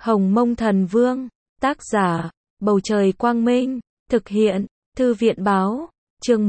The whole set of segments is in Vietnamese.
Hồng Mông Thần Vương, tác giả, Bầu Trời Quang Minh, thực hiện, Thư viện Báo, chương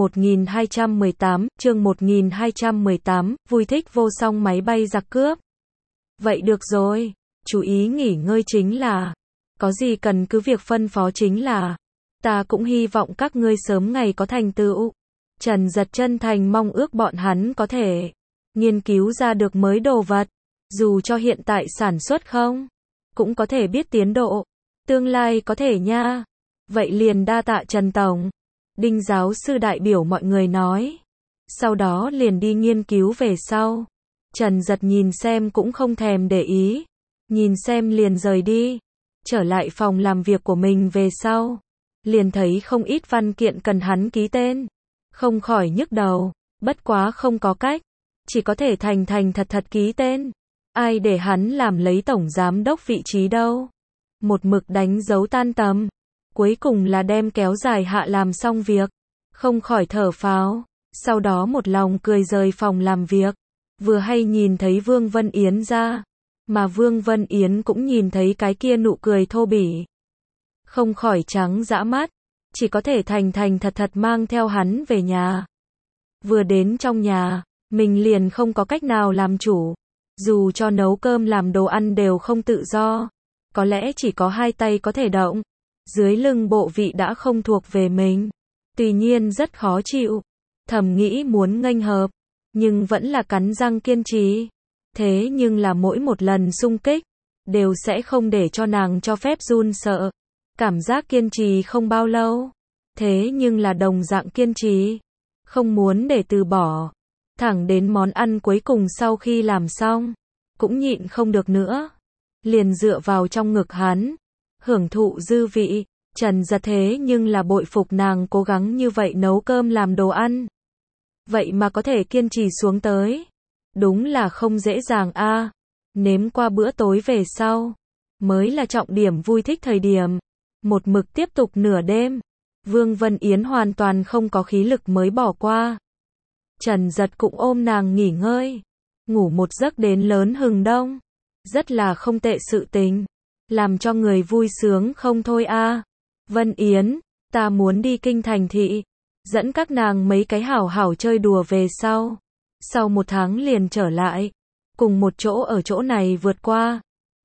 1218, vui thích vô song máy bay giặc cướp. Vậy được rồi, chú ý nghỉ ngơi chính là, có gì cần cứ việc phân phó chính là, ta cũng hy vọng các ngươi sớm ngày có thành tựu. Trần Dật chân thành mong ước bọn hắn có thể nghiên cứu ra được mới đồ vật, dù cho hiện tại sản xuất không, cũng có thể biết tiến độ, tương lai có thể nha. Vậy liền đa tạ Trần Tổng. Đinh giáo sư đại biểu mọi người nói. Sau đó liền đi nghiên cứu về sau. Trần Dật nhìn xem cũng không thèm để ý. Nhìn xem liền rời đi. Trở lại phòng làm việc của mình về sau. Liền thấy không ít văn kiện cần hắn ký tên. Không khỏi nhức đầu. Bất quá không có cách. Chỉ có thể thành thật ký tên. Ai để hắn làm lấy tổng giám đốc vị trí đâu. Một mực đánh dấu tan tầm. Cuối cùng là đem kéo dài hạ làm xong việc. Không khỏi thở phào. Sau đó một lòng cười rời phòng làm việc. Vừa hay nhìn thấy Vương Vân Yến ra. Mà Vương Vân Yến cũng nhìn thấy cái kia nụ cười thô bỉ. Không khỏi trắng dã mắt. Chỉ có thể thành thật mang theo hắn về nhà. Vừa đến trong nhà, mình liền không có cách nào làm chủ. Dù cho nấu cơm làm đồ ăn đều không tự do. Có lẽ chỉ có hai tay có thể động. Dưới lưng bộ vị đã không thuộc về mình. Tuy nhiên rất khó chịu. Thầm nghĩ muốn nghênh hợp. Nhưng vẫn là cắn răng kiên trì. Thế nhưng là mỗi một lần xung kích. Đều sẽ không để cho nàng cho phép run sợ. Cảm giác kiên trì không bao lâu. Thế nhưng là đồng dạng kiên trì. Không muốn để từ bỏ. Thẳng đến món ăn cuối cùng sau khi làm xong. Cũng nhịn không được nữa. Liền dựa vào trong ngực hắn. Hưởng thụ dư vị. Trần Dật thế nhưng là bội phục nàng cố gắng như vậy nấu cơm làm đồ ăn. Vậy mà có thể kiên trì xuống tới. Đúng là không dễ dàng a. Nếm qua bữa tối về sau. Mới là trọng điểm vui thích thời điểm. Một mực tiếp tục nửa đêm. Vương Vân Yến hoàn toàn không có khí lực mới bỏ qua. Trần Dật cũng ôm nàng nghỉ ngơi. Ngủ một giấc đến lớn hừng đông. Rất là không tệ sự tình. Làm cho người vui sướng không thôi a. Vân Yến, ta muốn đi kinh thành thị. Dẫn các nàng mấy cái hảo hảo chơi đùa về sau. Sau một tháng liền trở lại. Cùng một chỗ ở chỗ này vượt qua.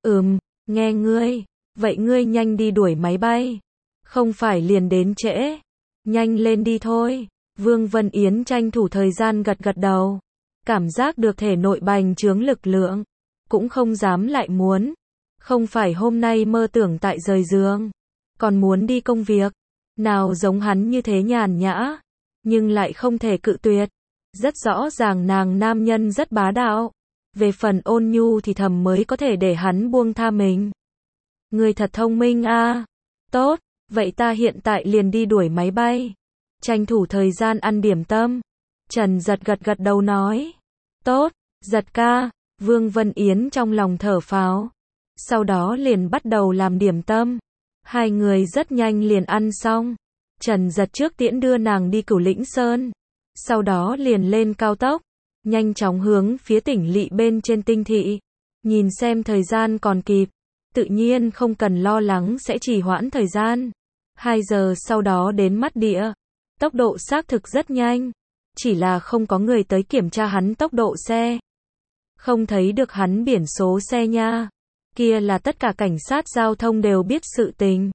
Nghe ngươi. Vậy ngươi nhanh đi đuổi máy bay. Không phải liền đến trễ. Nhanh lên đi thôi. Vương Vân Yến tranh thủ thời gian gật đầu. Cảm giác được thể nội bành trướng lực lượng. Cũng không dám lại muốn. Không phải hôm nay mơ tưởng tại rời giường. Còn muốn đi công việc. Nào giống hắn như thế nhàn nhã. Nhưng lại không thể cự tuyệt. Rất rõ ràng nàng nam nhân rất bá đạo. Về phần ôn nhu thì thầm mới có thể để hắn buông tha mình. Người thật thông minh a. Tốt, vậy ta hiện tại liền đi đuổi máy bay. Tranh thủ thời gian ăn điểm tâm. Trần Dật gật đầu nói. Tốt, Dật ca. Vương Vân Yến trong lòng thở phào. Sau đó liền bắt đầu làm điểm tâm. Hai người rất nhanh liền ăn xong. Trần Dật trước tiễn đưa nàng đi Cửu Lĩnh Sơn. Sau đó liền lên cao tốc. Nhanh chóng hướng phía tỉnh lỵ bên trên tinh thị. Nhìn xem thời gian còn kịp. Tự nhiên không cần lo lắng sẽ trì hoãn thời gian. 2 giờ sau đó đến mắt địa. Tốc độ xác thực rất nhanh. Chỉ là không có người tới kiểm tra hắn tốc độ xe. Không thấy được hắn biển số xe nha. Kia là tất cả cảnh sát giao thông đều biết sự tình.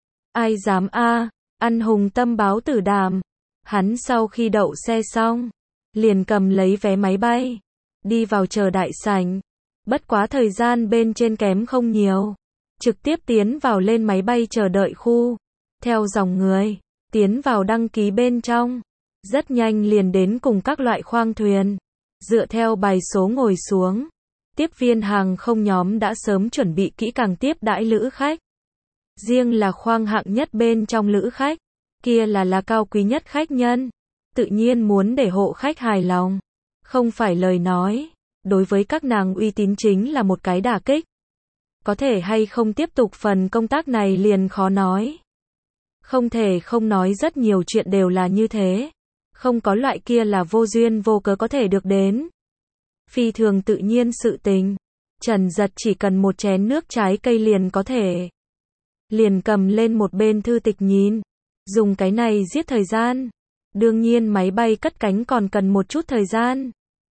Ai dám a, ăn hùng tâm báo tử đàm. Hắn sau khi đậu xe xong, liền cầm lấy vé máy bay, đi vào chờ đại sảnh. Bất quá thời gian bên trên kém không nhiều. Trực tiếp tiến vào lên máy bay chờ đợi khu. Theo dòng người, tiến vào đăng ký bên trong. Rất nhanh liền đến cùng các loại khoang thuyền. Dựa theo bài số ngồi xuống. Tiếp viên hàng không nhóm đã sớm chuẩn bị kỹ càng tiếp đãi lữ khách. Riêng là khoang hạng nhất bên trong lữ khách. Kia là cao quý nhất khách nhân. Tự nhiên muốn để hộ khách hài lòng. Không phải lời nói. Đối với các nàng uy tín chính là một cái đả kích. Có thể hay không tiếp tục phần công tác này liền khó nói. Không thể không nói rất nhiều chuyện đều là như thế. Không có loại kia là vô duyên vô cớ có thể được đến. Phi thường tự nhiên sự tình. Trần Giật chỉ cần một chén nước trái cây liền có thể. Liền cầm lên một bên thư tịch nhìn. Dùng cái này giết thời gian. Đương nhiên máy bay cất cánh còn cần một chút thời gian.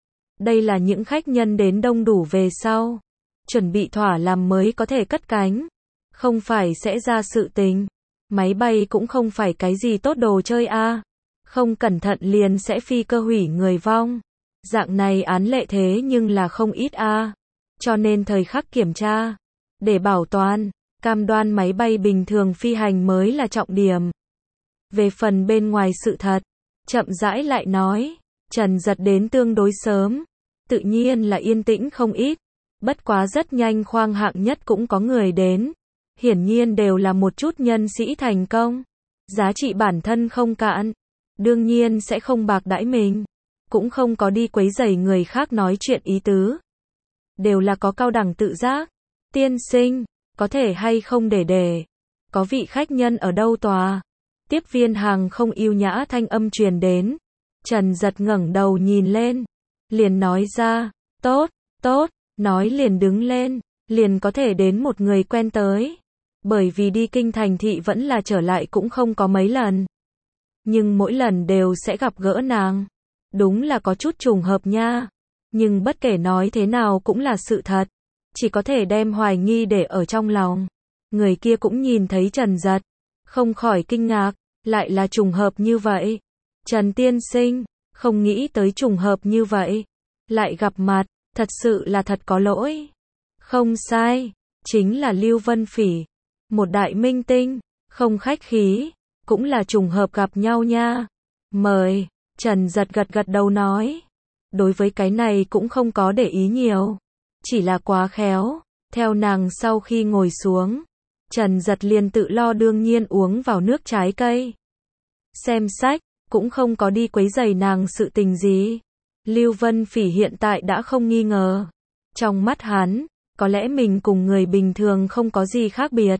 Đây là những khách nhân đến đông đủ về sau. Chuẩn bị thỏa làm mới có thể cất cánh. Không phải sẽ ra sự tình. Máy bay cũng không phải cái gì tốt đồ chơi a. Không cẩn thận liền sẽ phi cơ hủy người vong. Dạng này án lệ thế nhưng là không ít a. Cho nên thời khắc kiểm tra. Để bảo toàn, cam đoan máy bay bình thường phi hành mới là trọng điểm. Về phần bên ngoài sự thật, chậm rãi lại nói, Trần Giật đến tương đối sớm. Tự nhiên là yên tĩnh không ít. Bất quá rất nhanh khoang hạng nhất cũng có người đến. Hiển nhiên đều là một chút nhân sĩ thành công. Giá trị bản thân không cạn. Đương nhiên sẽ không bạc đãi mình. Cũng không có đi quấy rầy người khác nói chuyện ý tứ. Đều là có cao đẳng tự giác. Tiên sinh, có thể hay không để. Có vị khách nhân ở đâu tòa? Tiếp viên hàng không yêu nhã thanh âm truyền đến. Trần Giật ngẩng đầu nhìn lên. Liền nói ra, tốt, nói liền đứng lên. Liền có thể đến một người quen tới. Bởi vì đi kinh thành thị vẫn là trở lại cũng không có mấy lần. Nhưng mỗi lần đều sẽ gặp gỡ nàng. Đúng là có chút trùng hợp nha. Nhưng bất kể nói thế nào cũng là sự thật. Chỉ có thể đem hoài nghi để ở trong lòng. Người kia cũng nhìn thấy Trần Giật. Không khỏi kinh ngạc. Lại là trùng hợp như vậy. Trần tiên sinh. Không nghĩ tới trùng hợp như vậy. Lại gặp mặt. Thật sự là thật có lỗi. Không sai. Chính là Lưu Vân Phỉ. Một đại minh tinh. Không khách khí. Cũng là trùng hợp gặp nhau nha. Mời. Trần Giật gật đầu nói. Đối với cái này cũng không có để ý nhiều. Chỉ là quá khéo. Theo nàng sau khi ngồi xuống. Trần Giật liền tự lo đương nhiên uống vào nước trái cây. Xem sách. Cũng không có đi quấy rầy nàng sự tình gì. Lưu Vân Phỉ hiện tại đã không nghi ngờ. Trong mắt hắn. Có lẽ mình cùng người bình thường không có gì khác biệt.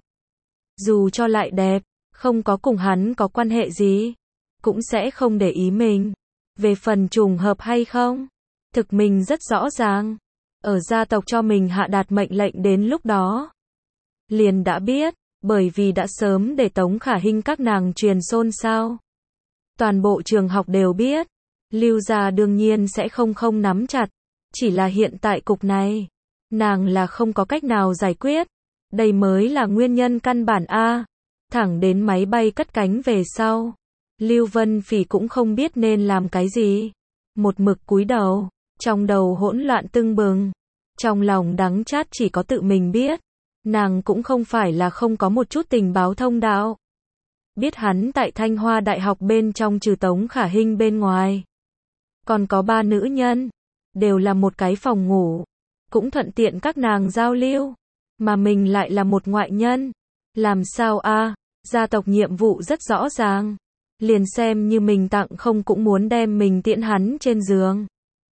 Dù cho lại đẹp. Không có cùng hắn có quan hệ gì. Cũng sẽ không để ý mình. Về phần trùng hợp hay không. Thực mình rất rõ ràng. Ở gia tộc cho mình hạ đạt mệnh lệnh đến lúc đó. Liền đã biết. Bởi vì đã sớm để Tống Khả Hinh các nàng truyền xôn xao. Toàn bộ trường học đều biết. Lưu gia đương nhiên sẽ không nắm chặt. Chỉ là hiện tại cục này. Nàng là không có cách nào giải quyết. Đây mới là nguyên nhân căn bản a. Thẳng đến máy bay cất cánh về sau. Lưu Vân Phỉ cũng không biết nên làm cái gì. Một mực cúi đầu. Trong đầu hỗn loạn tưng bừng. Trong lòng đắng chát chỉ có tự mình biết. Nàng cũng không phải là không có một chút tình báo thông đạo. Biết hắn tại Thanh Hoa Đại học bên trong trừ Tống Khả Hinh bên ngoài. Còn có 3 nữ nhân. Đều là một cái phòng ngủ. Cũng thuận tiện các nàng giao lưu. Mà mình lại là một ngoại nhân. Làm sao a? Gia tộc nhiệm vụ rất rõ ràng. Liền xem như mình tặng không cũng muốn đem mình tiễn hắn trên giường.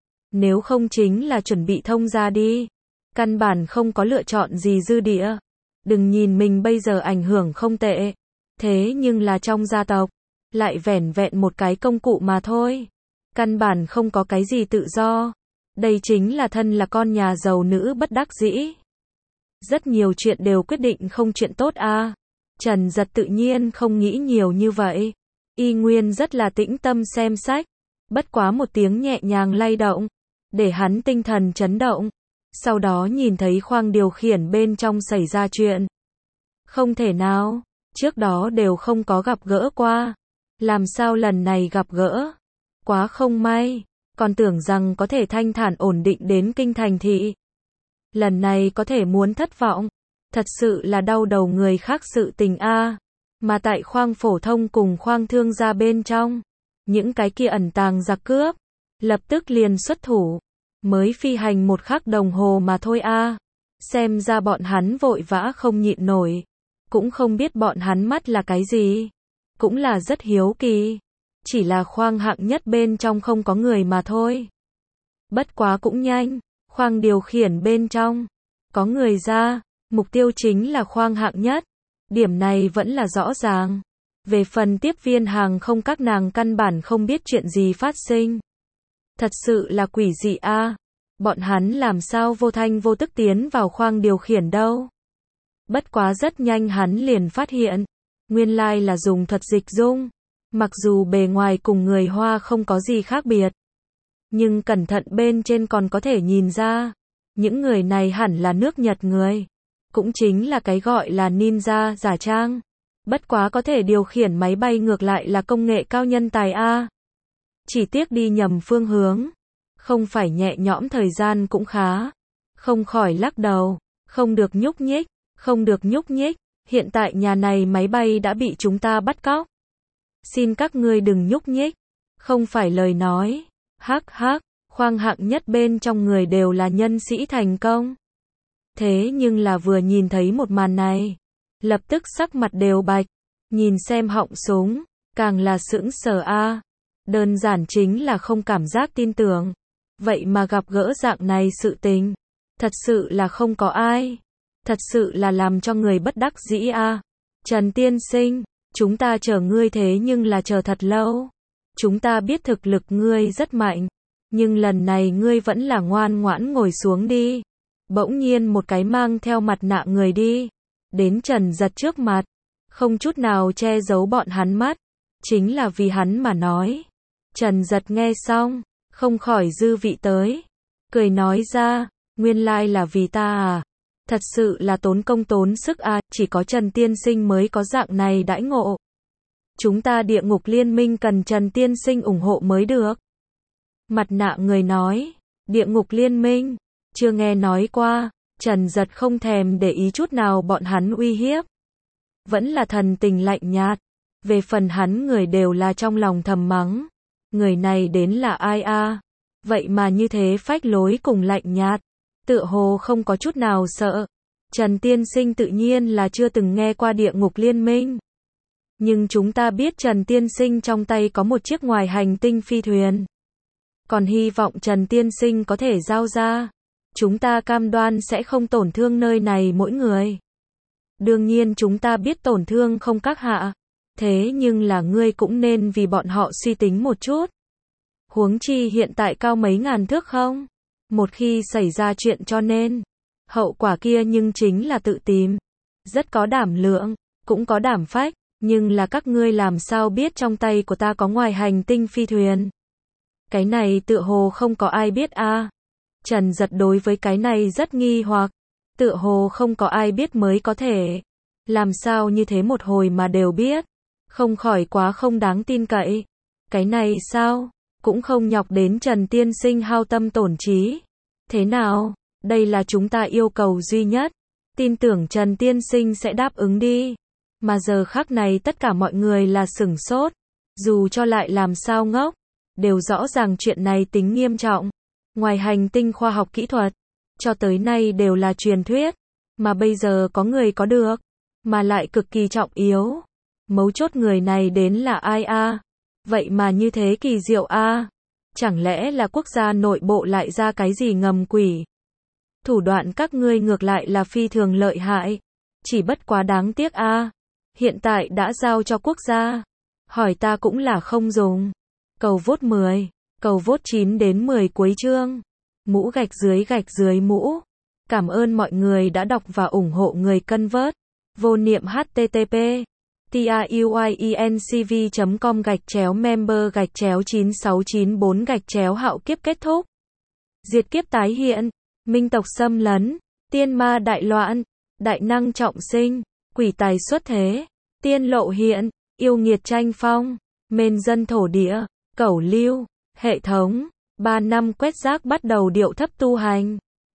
Nếu không chính là chuẩn bị thông ra đi. Căn bản không có lựa chọn gì dư địa. Đừng nhìn mình bây giờ ảnh hưởng không tệ. Thế nhưng là trong gia tộc. Lại vẻn vẹn một cái công cụ mà thôi. Căn bản không có cái gì tự do. Đây chính là thân là con nhà giàu nữ bất đắc dĩ. Rất nhiều chuyện đều quyết định không chuyện tốt a. Trần Giật tự nhiên không nghĩ nhiều như vậy. Y nguyên rất là tĩnh tâm xem sách. Bất quá một tiếng nhẹ nhàng lay động. Để hắn tinh thần chấn động. Sau đó nhìn thấy khoang điều khiển bên trong xảy ra chuyện. Không thể nào. Trước đó đều không có gặp gỡ qua. Làm sao lần này gặp gỡ. Quá không may. Còn tưởng rằng có thể thanh thản ổn định đến kinh thành thị. Lần này có thể muốn thất vọng. Thật sự là đau đầu người khác sự tình a. Mà tại khoang phổ thông cùng khoang thương gia bên trong. Những cái kia ẩn tàng giặc cướp. Lập tức liền xuất thủ. Mới phi hành 1 khắc đồng hồ mà thôi a. Xem ra bọn hắn vội vã không nhịn nổi. Cũng không biết bọn hắn mắt là cái gì. Cũng là rất hiếu kỳ. Chỉ là khoang hạng nhất bên trong không có người mà thôi. Bất quá cũng nhanh. Khoang điều khiển bên trong. Có người ra. Mục tiêu chính là khoang hạng nhất. Điểm này vẫn là rõ ràng. Về phần tiếp viên hàng không các nàng căn bản không biết chuyện gì phát sinh. Thật sự là quỷ dị a. Bọn hắn làm sao vô thanh vô tức tiến vào khoang điều khiển đâu. Bất quá rất nhanh hắn liền phát hiện, nguyên lai là dùng thuật dịch dung. Mặc dù bề ngoài cùng người Hoa không có gì khác biệt, nhưng cẩn thận bên trên còn có thể nhìn ra, những người này hẳn là nước Nhật người. Cũng chính là cái gọi là ninja giả trang. Bất quá có thể điều khiển máy bay ngược lại là công nghệ cao nhân tài a. Chỉ tiếc đi nhầm phương hướng. Không phải nhẹ nhõm thời gian cũng khá. Không khỏi lắc đầu. Không được nhúc nhích. Không được nhúc nhích. Hiện tại nhà này máy bay đã bị chúng ta bắt cóc. Xin các ngươi đừng nhúc nhích. Không phải lời nói. Hắc hắc. Khoang hạng nhất bên trong người đều là nhân sĩ thành công. Thế nhưng là vừa nhìn thấy một màn này, lập tức sắc mặt đều bạch, nhìn xem họng súng, càng là sững sờ a. Đơn giản chính là không cảm giác tin tưởng. Vậy mà gặp gỡ dạng này sự tình, thật sự là không có ai. Thật sự là làm cho người bất đắc dĩ a. Trần tiên sinh, chúng ta chờ ngươi thế nhưng là chờ thật lâu. Chúng ta biết thực lực ngươi rất mạnh, nhưng lần này ngươi vẫn là ngoan ngoãn ngồi xuống đi. Bỗng nhiên một cái mang theo mặt nạ người đi đến Trần Giật trước mặt, không chút nào che giấu bọn hắn mắt, chính là vì hắn mà nói. Trần Giật nghe xong, không khỏi dư vị tới, cười nói ra, nguyên lai là vì ta à, thật sự là tốn công tốn sức à, chỉ có Trần tiên sinh mới có dạng này đãi ngộ. Chúng ta Địa Ngục Liên Minh cần Trần tiên sinh ủng hộ mới được. Mặt nạ người nói, Địa Ngục Liên Minh, chưa nghe nói qua. Trần Giật không thèm để ý chút nào bọn hắn uy hiếp. Vẫn là thần tình lạnh nhạt. Về phần hắn người đều là trong lòng thầm mắng. Người này đến là ai a? Vậy mà như thế phách lối cùng lạnh nhạt. Tựa hồ không có chút nào sợ. Trần tiên sinh tự nhiên là chưa từng nghe qua Địa Ngục Liên Minh. Nhưng chúng ta biết Trần tiên sinh trong tay có một chiếc ngoài hành tinh phi thuyền. Còn hy vọng Trần tiên sinh có thể giao ra. Chúng ta cam đoan sẽ không tổn thương nơi này mỗi người. Đương nhiên chúng ta biết tổn thương không các hạ. Thế nhưng là ngươi cũng nên vì bọn họ suy tính một chút. Huống chi hiện tại cao mấy ngàn thước không? Một khi xảy ra chuyện cho nên, hậu quả kia nhưng chính là tự tìm. Rất có đảm lượng, cũng có đảm phách. Nhưng là các ngươi làm sao biết trong tay của ta có ngoài hành tinh phi thuyền? Cái này tựa hồ không có ai biết a. Trần Giật đối với cái này rất nghi hoặc, tựa hồ không có ai biết mới có thể. Làm sao như thế một hồi mà đều biết, không khỏi quá không đáng tin cậy. Cái này sao, cũng không nhọc đến Trần tiên sinh hao tâm tổn trí. Thế nào, đây là chúng ta yêu cầu duy nhất, tin tưởng Trần tiên sinh sẽ đáp ứng đi. Mà giờ khắc này tất cả mọi người là sửng sốt, dù cho lại làm sao ngốc, đều rõ ràng chuyện này tính nghiêm trọng. Ngoài hành tinh khoa học kỹ thuật, cho tới nay đều là truyền thuyết, mà bây giờ có người có được, mà lại cực kỳ trọng yếu. Mấu chốt người này đến là ai a? Vậy mà như thế kỳ diệu a? Chẳng lẽ là quốc gia nội bộ lại ra cái gì ngầm quỷ? Thủ đoạn các ngươi ngược lại là phi thường lợi hại, chỉ bất quá đáng tiếc a. Hiện tại đã giao cho quốc gia, hỏi ta cũng là không dùng. Cầu vote 10, cầu vote 9 đến 10 cuối chương. Mũ gạch dưới mũ. Cảm ơn mọi người đã đọc và ủng hộ người cân vớt. Vô niệm http truyencv.com/member/9694 hạo kiếp kết thúc. Diệt kiếp tái hiện, minh tộc xâm lấn, tiên ma đại loạn, đại năng trọng sinh, quỷ tài xuất thế, tiên lộ hiện, yêu nghiệt tranh phong, mên dân thổ địa, cẩu lưu, hệ thống, 3 năm quét rác bắt đầu điệu thấp tu hành.